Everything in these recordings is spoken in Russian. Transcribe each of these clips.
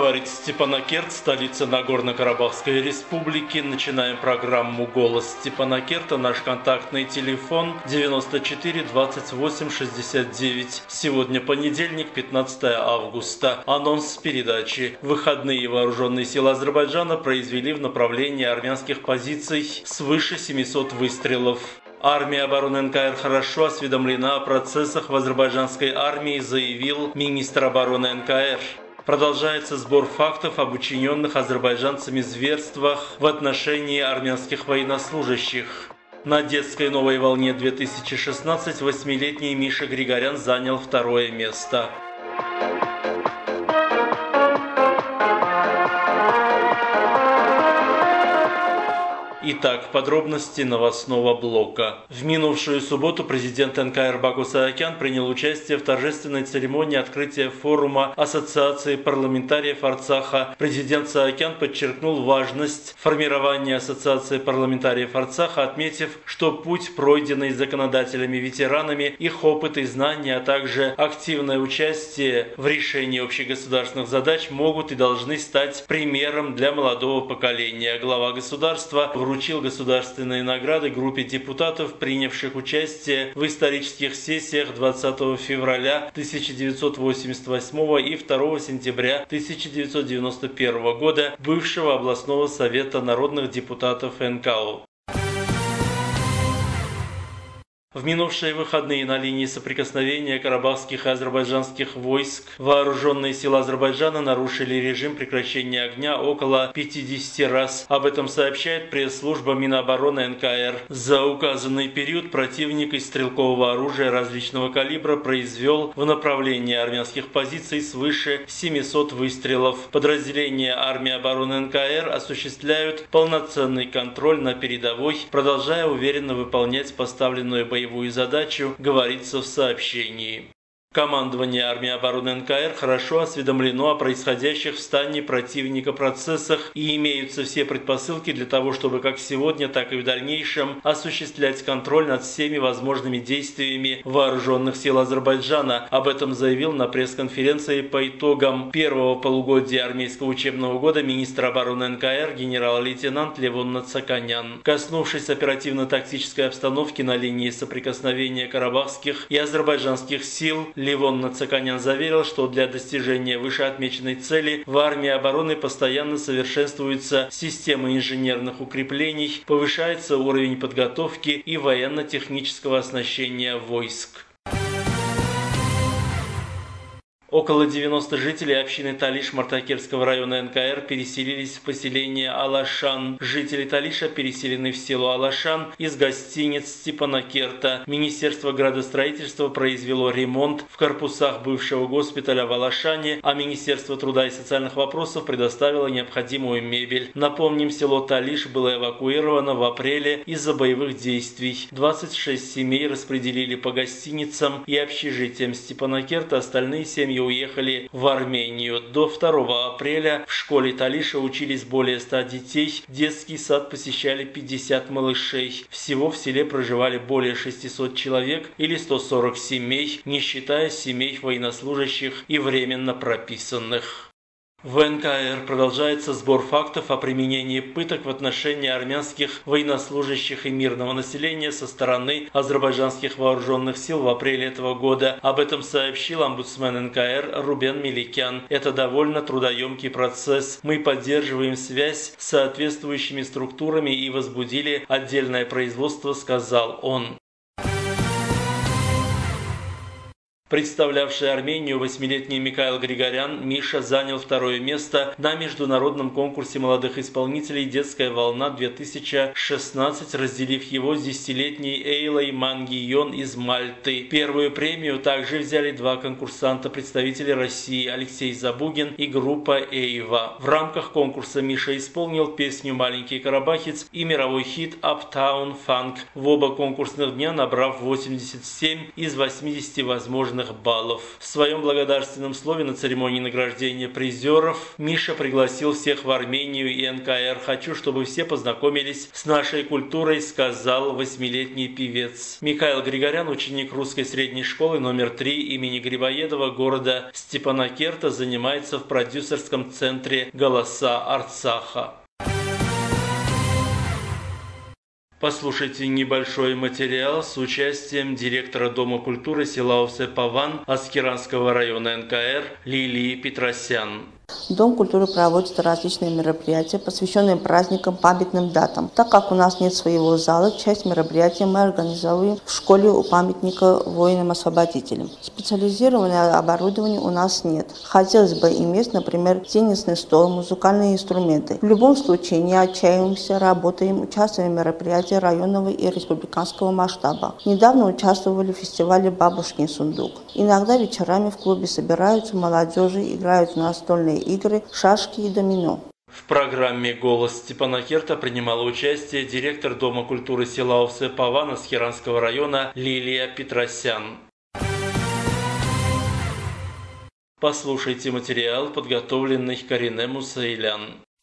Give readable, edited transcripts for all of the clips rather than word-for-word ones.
Говорит Степанакерт, столица Нагорно-Карабахской республики. Начинаем программу «Голос Степанакерта». Наш контактный телефон 94 28 69. Сегодня понедельник, 15 августа. Анонс передачи. Выходные вооруженные силы Азербайджана произвели в направлении армянских позиций свыше 700 выстрелов. Армия обороны НКР хорошо осведомлена о процессах в азербайджанской армии, заявил министр обороны НКР. Продолжается сбор фактов об учиненных азербайджанцами зверствах в отношении армянских военнослужащих. На детской новой волне 2016 8-летний Миша Григорян занял второе место. Итак, подробности новостного блока. В минувшую субботу президент НКР Баку Саакян принял участие в торжественной церемонии открытия форума Ассоциации парламентариев Арцаха. Президент Саакян подчеркнул важность формирования Ассоциации парламентариев Арцаха, отметив, что путь, пройденный законодателями-ветеранами, их опыт и знания, а также активное участие в решении общегосударственных задач могут и должны стать примером для молодого поколения. Глава государства вручил государственные награды группе депутатов, принявших участие в исторических сессиях 20 февраля 1988 и 2 сентября 1991 года бывшего областного совета народных депутатов НКО. В минувшие выходные на линии соприкосновения карабахских и азербайджанских войск вооруженные силы Азербайджана нарушили режим прекращения огня около 50 раз. Об этом сообщает пресс-служба Минобороны НКР. За указанный период противник из стрелкового оружия различного калибра произвел в направлении армянских позиций свыше 700 выстрелов. Подразделения армии обороны НКР осуществляют полноценный контроль на передовой, продолжая уверенно выполнять поставленную боевую задачу, говорится в сообщении. Командование армии обороны НКР хорошо осведомлено о происходящих в стане противника процессах и имеются все предпосылки для того, чтобы как сегодня, так и в дальнейшем осуществлять контроль над всеми возможными действиями вооруженных сил Азербайджана. Об этом заявил на пресс-конференции по итогам первого полугодия армейского учебного года министр обороны НКР генерал-лейтенант Левон Нацаканян. Коснувшись оперативно-тактической обстановки на линии соприкосновения карабахских и азербайджанских сил, Левон Нацаканян заверил, что для достижения вышеотмеченной цели в армии обороны постоянно совершенствуется система инженерных укреплений, повышается уровень подготовки и военно-технического оснащения войск. Около 90 жителей общины Талиш Мартакерского района НКР переселились в поселение Алашан. Жители Талиша переселены в село Алашан из гостиниц Степанакерта. Министерство градостроительства произвело ремонт в корпусах бывшего госпиталя в Алашане, а Министерство труда и социальных вопросов предоставило необходимую мебель. Напомним, село Талиш было эвакуировано в апреле из-за боевых действий. 26 семей распределили по гостиницам и общежитиям Степанакерта, остальные семьи уехали в Армению. До 2 апреля в школе Талиша учились более 100 детей, детский сад посещали 50 малышей. Всего в селе проживали более 600 человек или 140 семей, не считая семей военнослужащих и временно прописанных. В НКР продолжается сбор фактов о применении пыток в отношении армянских военнослужащих и мирного населения со стороны азербайджанских вооруженных сил в апреле этого года. Об этом сообщил омбудсмен НКР Рубен Меликян. Это довольно трудоемкий процесс. Мы поддерживаем связь с соответствующими структурами и возбудили отдельное производство, сказал он. Представлявший Армению 8-летний Михаил Григорян Миша занял второе место на международном конкурсе молодых исполнителей «Детская волна-2016», разделив его с 10-летней Эйлой Мангийон из Мальты. Первую премию также взяли два конкурсанта, представители России Алексей Забугин и группа Эйва. В рамках конкурса Миша исполнил песню «Маленький карабахец» и мировой хит «Uptown Funk», в оба конкурсных дня набрав 87 из 80 возможных зачетных баллов. В своем благодарственном слове на церемонии награждения призеров Миша пригласил всех в Армению и НКР. «Хочу, чтобы все познакомились с нашей культурой», сказал 8-летний певец. Михаил Григорян, ученик русской средней школы номер 3 имени Грибоедова города Степанакерта, занимается в продюсерском центре «Голоса Арцаха». Послушайте небольшой материал с участием директора Дома культуры села Овсепаван Аскеранского района НКР Лилии Петросян. Дом культуры проводит различные мероприятия, посвященные праздникам, памятным датам. Так как у нас нет своего зала, часть мероприятий мы организуем в школе у памятника воинам-освободителям. Специализированного оборудования у нас нет. Хотелось бы иметь, например, теннисный стол, музыкальные инструменты. В любом случае не отчаиваемся, работаем, участвуем в мероприятиях районного и республиканского масштаба. Недавно участвовали в фестивале «Бабушкин сундук». Иногда вечерами в клубе собираются молодежи, играют в настольные игры, шашки и домино. В программе «Голос Степанакерта» принимала участие директор Дома культуры села Овсепаван Аскеранского района Лилия Петросян. Послушайте материал, подготовленный Карине Мусаилян.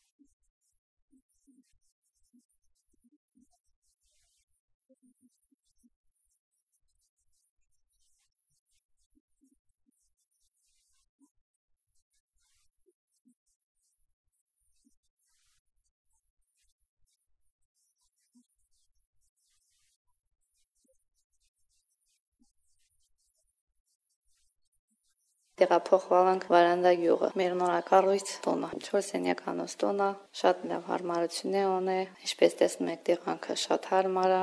Տեղափոխվանք Վարանդա գյուղը։ Մեր նորակառույց տունը, 4 սենյականոց տունը, շատ լավ հարմարություն ունի, ինչպես տեսնում եք, տեղանքը շատ հարմար է։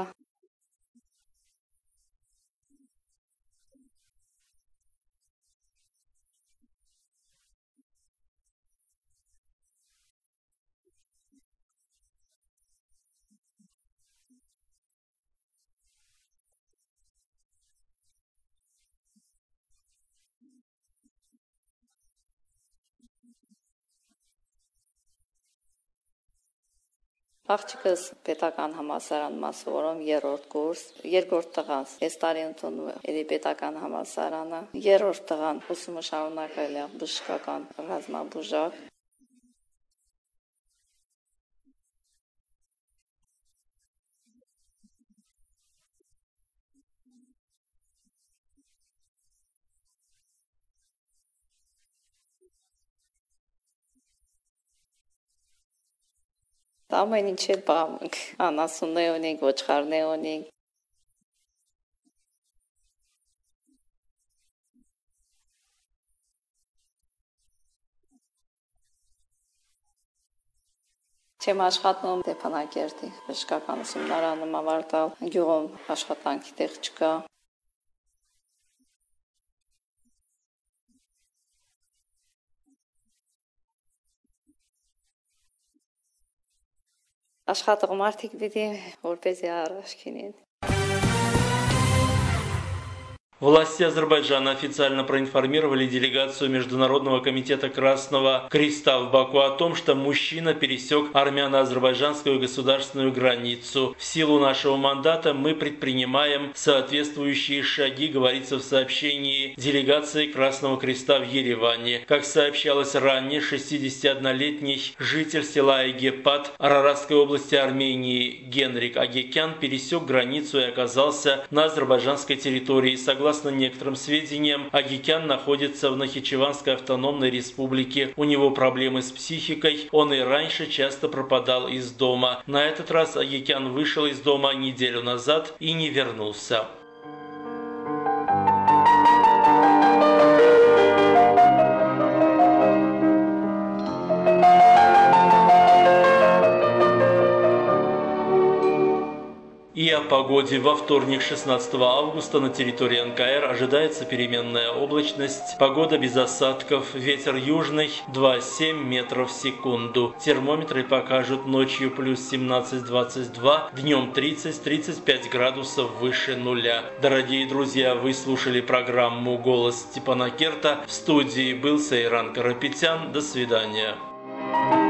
Աղջիկս պետական համալսարանում ասորում երրորդ կուրս, երկրորդ տղան այս տարի ընդունում է պետական համալսարանը, երրորդ տղան ուսումը շարունակել է բժշկական ռազմաբուժակ։ Ամեն ինչ էլ բաղանք, անասուններ ունենք, ոչխարներ ունենք։ Չեմ աշխատում Ստեփանակերտի բժշկական ուսումնարանում ավարտալ, գյուղում աշխատանքի տեղ չկա։ Աշխատող մարդիկ պիտի որպեսզի առաջ քինեն։ Власти Азербайджана официально проинформировали делегацию Международного комитета Красного Креста в Баку о том, что мужчина пересек армяно-азербайджанскую государственную границу. В силу нашего мандата мы предпринимаем соответствующие шаги, говорится в сообщении делегации Красного Креста в Ереване. Как сообщалось ранее, 61-летний житель села Айгепат Араратской области Армении Генрик Агекян пересек границу и оказался на азербайджанской территории. Согласно некоторым сведениям, Агекян находится в Нахичеванской автономной республике. У него проблемы с психикой, он и раньше часто пропадал из дома. На этот раз Агекян вышел из дома неделю назад и не вернулся. И о погоде. Во вторник, 16 августа, на территории НКР ожидается переменная облачность. Погода без осадков. Ветер южный 2,7 метров в секунду. Термометры покажут ночью плюс 17-22, днем 30-35 градусов выше нуля. Дорогие друзья, вы слушали программу «Голос Степанакерта». В студии был Сейран Карапетян. До свидания.